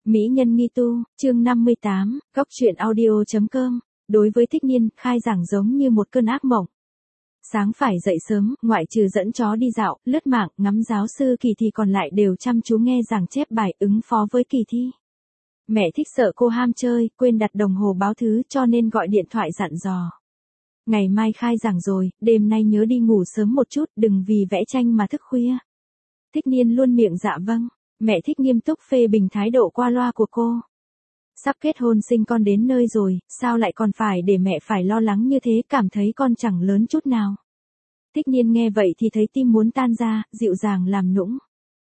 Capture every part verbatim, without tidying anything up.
Mỹ nhân nghi tu, chương năm mươi tám, góc truyện audio.com. Đối với Thích Niên, khai giảng giống như một cơn ác mộng. Sáng phải dậy sớm, ngoại trừ dẫn chó đi dạo, lướt mạng, ngắm giáo sư kỳ thì còn lại đều chăm chú nghe giảng chép bài ứng phó với kỳ thi. Mẹ Thích sợ cô ham chơi, quên đặt đồng hồ báo thứ cho nên gọi điện thoại dặn dò. Ngày mai khai giảng rồi, đêm nay nhớ đi ngủ sớm một chút, đừng vì vẽ tranh mà thức khuya. Thích Niên luôn miệng dạ vâng. Mẹ Thích nghiêm túc phê bình thái độ qua loa của cô. Sắp kết hôn sinh con đến nơi rồi, sao lại còn phải để mẹ phải lo lắng như thế, cảm thấy con chẳng lớn chút nào. Thích Niên nghe vậy thì thấy tim muốn tan ra, dịu dàng làm nũng.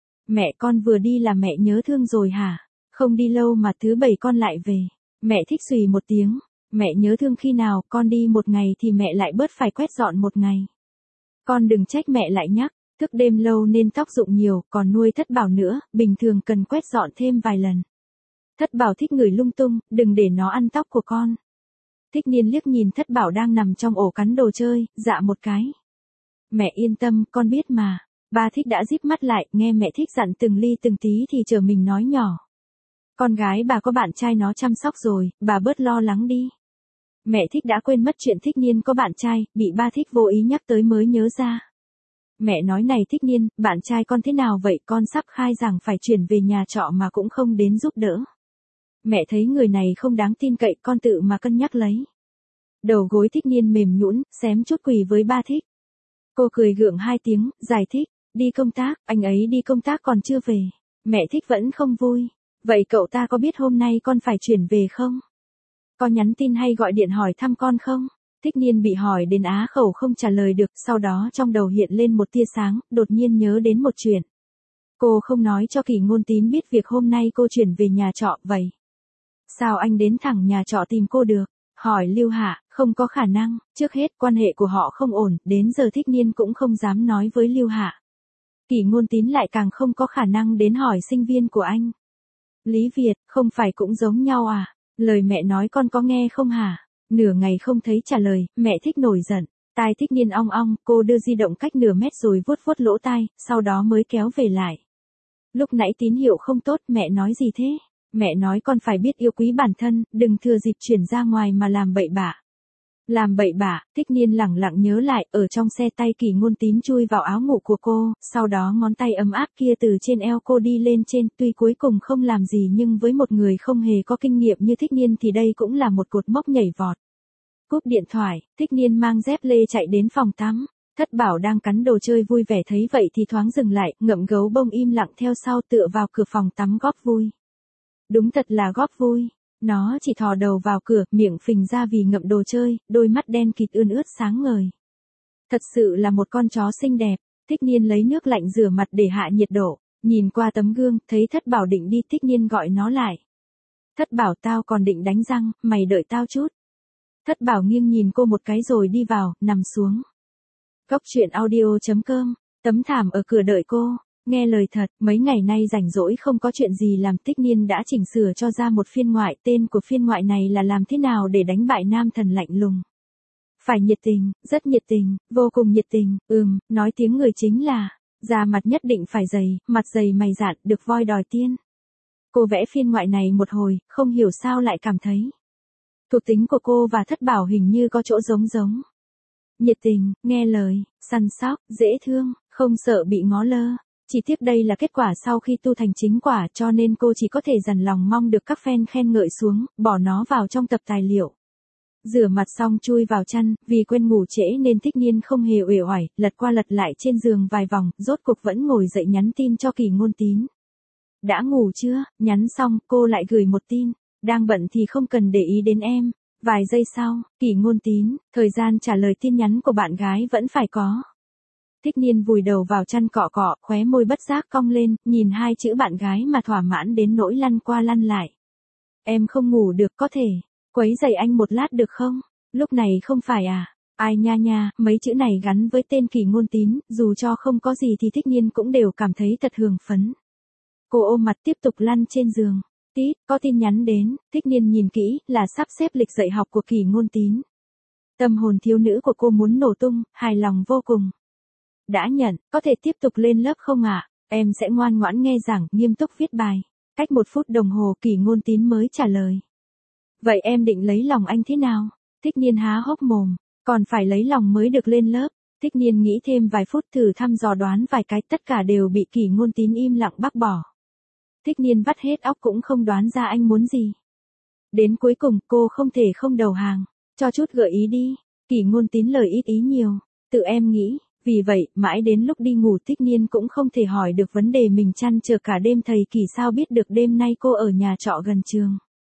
Mẹ con vừa đi là mẹ nhớ thương rồi hả? Không đi lâu mà thứ bảy con lại về. Mẹ Thích xùy một tiếng. Mẹ nhớ thương khi nào, con đi một ngày thì mẹ lại bớt phải quét dọn một ngày. Con đừng trách mẹ lại nhắc. Thức đêm lâu nên tóc rụng nhiều, còn nuôi Thất Bảo nữa, bình thường cần quét dọn thêm vài lần. Thất Bảo thích ngửi lung tung, đừng để nó ăn tóc của con. Thích Niên liếc nhìn Thất Bảo đang nằm trong ổ cắn đồ chơi, dạ một cái. Mẹ yên tâm, con biết mà. Ba Thích đã díp mắt lại, nghe mẹ Thích dặn từng ly từng tí thì chờ mình nói nhỏ. Con gái bà có bạn trai nó chăm sóc rồi, bà bớt lo lắng đi. Mẹ Thích đã quên mất chuyện Thích Niên có bạn trai, bị ba Thích vô ý nhắc tới mới nhớ ra. Mẹ nói này Thích Niên, bạn trai con thế nào vậy, con sắp khai giảng phải chuyển về nhà trọ mà cũng không đến giúp đỡ. Mẹ thấy người này không đáng tin cậy, con tự mà cân nhắc lấy. Đầu gối Thích Niên mềm nhũn, xém chút quỳ với ba Thích. Cô cười gượng hai tiếng, giải thích, đi công tác, anh ấy đi công tác còn chưa về. Mẹ Thích vẫn không vui. Vậy cậu ta có biết hôm nay con phải chuyển về không? Có nhắn tin hay gọi điện hỏi thăm con không? Thích Niên bị hỏi đến á khẩu không trả lời được, sau đó trong đầu hiện lên một tia sáng, đột nhiên nhớ đến một chuyện. Cô không nói cho Kỳ Ngôn Tín biết việc hôm nay cô chuyển về nhà trọ vậy. Sao anh đến thẳng nhà trọ tìm cô được? Hỏi Lưu Hạ, không có khả năng, trước hết quan hệ của họ không ổn, đến giờ Thích Niên cũng không dám nói với Lưu Hạ. Kỳ Ngôn Tín lại càng không có khả năng đến hỏi sinh viên của anh. Lý Việt, không phải cũng giống nhau à? Lời mẹ nói con có nghe không hả? Nửa ngày không thấy trả lời, mẹ Thích nổi giận. Tai Thích Niên ong ong, cô đưa di động cách nửa mét rồi vuốt vuốt lỗ tai, sau đó mới kéo về lại. Lúc nãy tín hiệu không tốt, mẹ nói gì thế? Mẹ nói con phải biết yêu quý bản thân, đừng thừa dịp chuyển ra ngoài mà làm bậy bạ. Làm bậy bạ, Thích Niên lẳng lặng nhớ lại, ở trong xe tay Kỳ Ngôn Tín chui vào áo ngủ của cô, sau đó ngón tay ấm áp kia từ trên eo cô đi lên trên, tuy cuối cùng không làm gì nhưng với một người không hề có kinh nghiệm như Thích Niên thì đây cũng là một cột mốc nhảy vọt. Cúp điện thoại, Thích Niên mang dép lê chạy đến phòng tắm. Thất Bảo đang cắn đồ chơi vui vẻ thấy vậy thì thoáng dừng lại, ngậm gấu bông im lặng theo sau tựa vào cửa phòng tắm góp vui. Đúng thật là góp vui. Nó chỉ thò đầu vào cửa, miệng phình ra vì ngậm đồ chơi, đôi mắt đen kịt ươn ướt sáng ngời. Thật sự là một con chó xinh đẹp. Thích Niên lấy nước lạnh rửa mặt để hạ nhiệt độ, nhìn qua tấm gương, thấy Thất Bảo định đi, Thích Niên gọi nó lại. Thất Bảo, tao còn định đánh răng, mày đợi tao chút. Thất Bảo nghiêng nhìn cô một cái rồi đi vào, nằm xuống. Góc truyện audio.com, tấm thảm ở cửa đợi cô. Nghe lời thật, mấy ngày nay rảnh rỗi không có chuyện gì làm, Thích Niên đã chỉnh sửa cho ra một phiên ngoại, tên của phiên ngoại này là làm thế nào để đánh bại nam thần lạnh lùng. Phải nhiệt tình, rất nhiệt tình, vô cùng nhiệt tình, ừm, nói tiếng người chính là, da mặt nhất định phải dày, mặt dày mày dạn, được voi đòi tiên. Cô vẽ phiên ngoại này một hồi, không hiểu sao lại cảm thấy. Thuộc tính của cô và Thất Bảo hình như có chỗ giống giống. Nhiệt tình, nghe lời, săn sóc, dễ thương, không sợ bị ngó lơ. Chỉ tiếc đây là kết quả sau khi tu thành chính quả cho nên cô chỉ có thể dằn lòng mong được các fan khen ngợi xuống, bỏ nó vào trong tập tài liệu. Rửa mặt xong chui vào chăn, vì quên ngủ trễ nên Thích Niên không hề uể oải, lật qua lật lại trên giường vài vòng, rốt cục vẫn ngồi dậy nhắn tin cho Kỳ Ngôn Tín. Đã ngủ chưa? Nhắn xong, cô lại gửi một tin. Đang bận thì không cần để ý đến em. Vài giây sau, Kỳ Ngôn Tín, thời gian trả lời tin nhắn của bạn gái vẫn phải có. Thích Niên vùi đầu vào chăn cọ cọ, khóe môi bất giác cong lên, nhìn hai chữ bạn gái mà thỏa mãn đến nỗi lăn qua lăn lại. Em không ngủ được, có thể quấy rầy anh một lát được không? Lúc này không phải à? Ai nha nha, mấy chữ này gắn với tên Kỳ Ngôn Tín, dù cho không có gì thì Thích Niên cũng đều cảm thấy thật hưng phấn. Cô ôm mặt tiếp tục lăn trên giường. Tít, có tin nhắn đến, Thích Niên nhìn kỹ, là sắp xếp lịch dạy học của Kỳ Ngôn Tín. Tâm hồn thiếu nữ của cô muốn nổ tung, hài lòng vô cùng. Đã nhận, có thể tiếp tục lên lớp không ạ? À? Em sẽ ngoan ngoãn nghe giảng, nghiêm túc viết bài. Cách một phút đồng hồ Kỷ Ngôn Tín mới trả lời. Vậy em định lấy lòng anh thế nào? Thích Niên há hốc mồm, còn phải lấy lòng mới được lên lớp. Thích Niên nghĩ thêm vài phút thử thăm dò đoán vài cái, tất cả đều bị Kỷ Ngôn Tín im lặng bác bỏ. Thích Niên vắt hết óc cũng không đoán ra anh muốn gì. Đến cuối cùng cô không thể không đầu hàng, cho chút gợi ý đi. Kỷ Ngôn Tín lời ít ý nhiều, tự em nghĩ. Vì vậy, mãi đến lúc đi ngủ Thích Niên cũng không thể hỏi được vấn đề mình trăn trở cả đêm. Thầy Kỷ sao biết được đêm nay cô ở nhà trọ gần trường.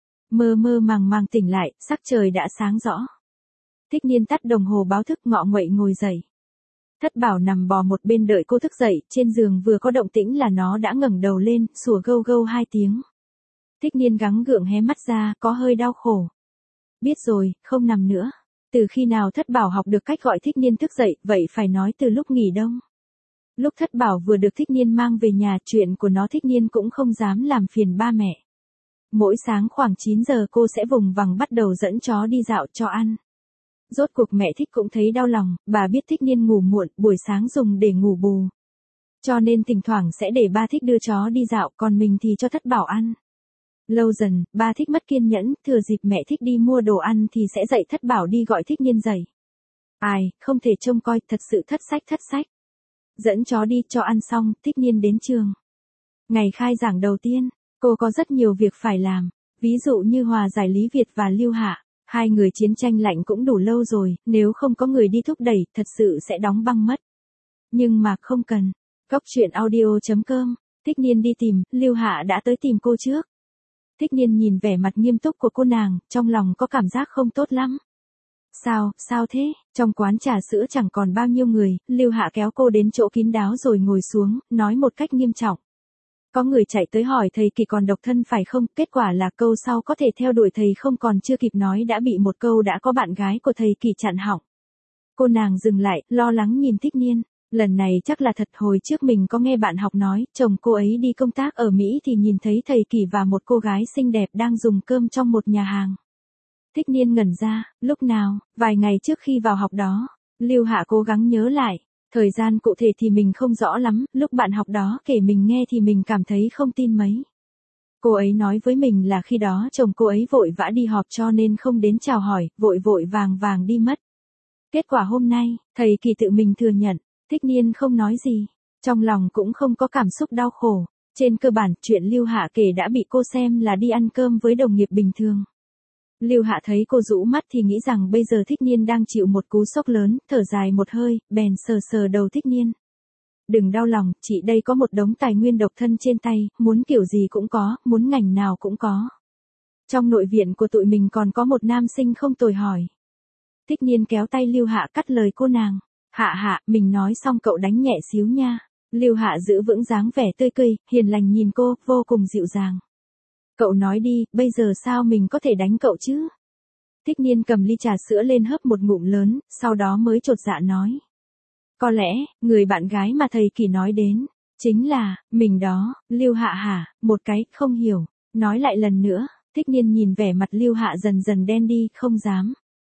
Mơ mơ màng màng tỉnh lại, sắc trời đã sáng rõ. Thích Niên tắt đồng hồ báo thức ngọ nguậy ngồi dậy. Thất Bảo nằm bò một bên đợi cô thức dậy, trên giường vừa có động tĩnh là nó đã ngẩng đầu lên, sủa gâu gâu hai tiếng. Thích Niên gắng gượng hé mắt ra, có hơi đau khổ. Biết rồi, không nằm nữa. Từ khi nào Thất Bảo học được cách gọi Thích Niên thức dậy, vậy phải nói từ lúc nghỉ đông. Lúc Thất Bảo vừa được Thích Niên mang về nhà, chuyện của nó Thích Niên cũng không dám làm phiền ba mẹ. Mỗi sáng khoảng chín giờ cô sẽ vùng vằng bắt đầu dẫn chó đi dạo cho ăn. Rốt cuộc mẹ Thích cũng thấy đau lòng, bà biết Thích Niên ngủ muộn, buổi sáng dùng để ngủ bù. Cho nên thỉnh thoảng sẽ để ba Thích đưa chó đi dạo, còn mình thì cho Thất Bảo ăn. Lâu dần, ba Thích mất kiên nhẫn, thừa dịp mẹ Thích đi mua đồ ăn thì sẽ dạy Thất Bảo đi gọi Thích Niên dậy. Ai, không thể trông coi, thật sự thất sách thất sách. Dẫn chó đi cho ăn xong, Thích Niên đến trường. Ngày khai giảng đầu tiên, cô có rất nhiều việc phải làm, ví dụ như hòa giải Lý Việt và Lưu Hạ. Hai người chiến tranh lạnh cũng đủ lâu rồi, nếu không có người đi thúc đẩy, thật sự sẽ đóng băng mất. Nhưng mà không cần. Góc truyện audio chấm com, Thích Niên đi tìm, Lưu Hạ đã tới tìm cô trước. Thích Niên nhìn vẻ mặt nghiêm túc của cô nàng, trong lòng có cảm giác không tốt lắm. Sao, sao thế? Trong quán trà sữa chẳng còn bao nhiêu người, Lưu Hạ kéo cô đến chỗ kín đáo rồi ngồi xuống, nói một cách nghiêm trọng. Có người chạy tới hỏi thầy Kỷ còn độc thân phải không, kết quả là câu sau có thể theo đuổi thầy không, còn chưa kịp nói đã bị một câu đã có bạn gái của thầy Kỷ chặn họng. Cô nàng dừng lại, lo lắng nhìn Thích Niên, lần này chắc là thật. Hồi trước mình có nghe bạn học nói, chồng cô ấy đi công tác ở Mỹ thì nhìn thấy thầy Kỷ và một cô gái xinh đẹp đang dùng cơm trong một nhà hàng. Thích Niên ngẩn ra, lúc nào, vài ngày trước khi vào học đó. Lưu Hạ cố gắng nhớ lại. Thời gian cụ thể thì mình không rõ lắm, lúc bạn học đó kể mình nghe thì mình cảm thấy không tin mấy. Cô ấy nói với mình là khi đó chồng cô ấy vội vã đi họp cho nên không đến chào hỏi, vội vội vàng vàng đi mất. Kết quả hôm nay, thầy Kỷ tự mình thừa nhận, Thích Niên không nói gì, trong lòng cũng không có cảm xúc đau khổ. Trên cơ bản, chuyện Lưu Hạ kể đã bị cô xem là đi ăn cơm với đồng nghiệp bình thường. Lưu Hạ thấy cô rũ mắt thì nghĩ rằng bây giờ Thích Niên đang chịu một cú sốc lớn, thở dài một hơi, bèn sờ sờ đầu Thích Niên. Đừng đau lòng, chị đây có một đống tài nguyên độc thân trên tay, muốn kiểu gì cũng có, muốn ngành nào cũng có. Trong nội viện của tụi mình còn có một nam sinh không tồi hỏi. Thích Niên kéo tay Lưu Hạ cắt lời cô nàng. Hạ hạ, mình nói xong cậu đánh nhẹ xíu nha. Lưu Hạ giữ vững dáng vẻ tươi cười, hiền lành nhìn cô, vô cùng dịu dàng. Cậu nói đi, bây giờ sao mình có thể đánh cậu chứ? Thích Niên cầm ly trà sữa lên hớp một ngụm lớn, sau đó mới chột dạ nói. Có lẽ, người bạn gái mà thầy Kỷ nói đến, chính là, mình đó. Lưu Hạ hả, một cái, không hiểu. Nói lại lần nữa. Thích Niên nhìn vẻ mặt Lưu Hạ dần dần đen đi, không dám.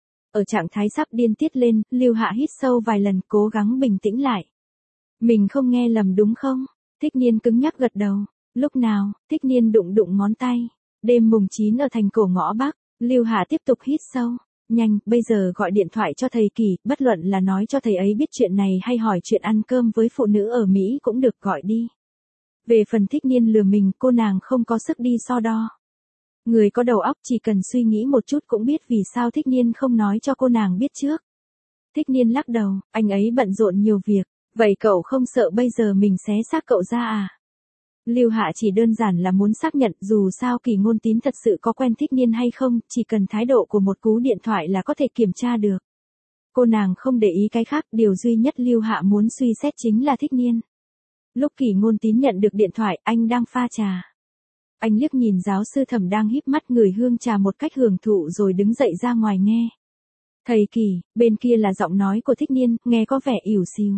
Ở trạng thái sắp điên tiết lên, Lưu Hạ hít sâu vài lần, cố gắng bình tĩnh lại. Mình không nghe lầm đúng không? Thích Niên cứng nhắc gật đầu. Lúc nào? Thích Niên đụng đụng ngón tay. Đêm mùng chín ở thành cổ ngõ Bắc. Lưu Hạ tiếp tục hít sâu. Nhanh, bây giờ gọi điện thoại cho thầy Kỷ, bất luận là nói cho thầy ấy biết chuyện này hay hỏi chuyện ăn cơm với phụ nữ ở Mỹ cũng được, gọi đi. Về phần Thích Niên lừa mình, cô nàng không có sức đi so đo. Người có đầu óc chỉ cần suy nghĩ một chút cũng biết vì sao Thích Niên không nói cho cô nàng biết trước. Thích Niên lắc đầu, anh ấy bận rộn nhiều việc, vậy cậu không sợ bây giờ mình xé xác cậu ra à? Lưu Hạ chỉ đơn giản là muốn xác nhận dù sao Kỷ Ngôn Tín thật sự có quen Thích Niên hay không, chỉ cần thái độ của một cú điện thoại là có thể kiểm tra được. Cô nàng không để ý cái khác, điều duy nhất Lưu Hạ muốn suy xét chính là Thích Niên. Lúc Kỷ Ngôn Tín nhận được điện thoại, anh đang pha trà. Anh liếc nhìn giáo sư Thẩm đang híp mắt ngửi hương trà một cách hưởng thụ rồi đứng dậy ra ngoài nghe. Thầy Kỷ, bên kia là giọng nói của Thích Niên, nghe có vẻ ỉu xìu.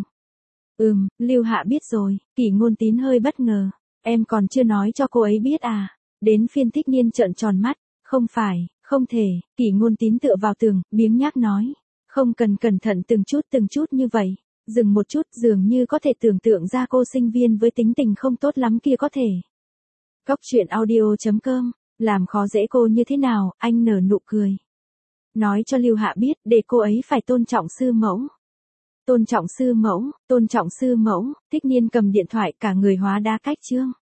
Ừm, Lưu Hạ biết rồi. Kỷ Ngôn Tín hơi bất ngờ. Em còn chưa nói cho cô ấy biết à? Đến phiên Thích Niên trợn tròn mắt. Không phải, không thể. Kỷ Ngôn Tín tựa vào tường, biếng nhác nói. Không cần cẩn thận từng chút từng chút như vậy. Dừng một chút, dường như có thể tưởng tượng ra cô sinh viên với tính tình không tốt lắm kia có thể. Cóc truyện audio chấm com, làm khó dễ cô như thế nào, anh nở nụ cười. Nói cho Lưu Hạ biết, để cô ấy phải tôn trọng sư mẫu. Tôn trọng sư mẫu, tôn trọng sư mẫu, Thích Nhiên cầm điện thoại cả người hóa đá cách chương.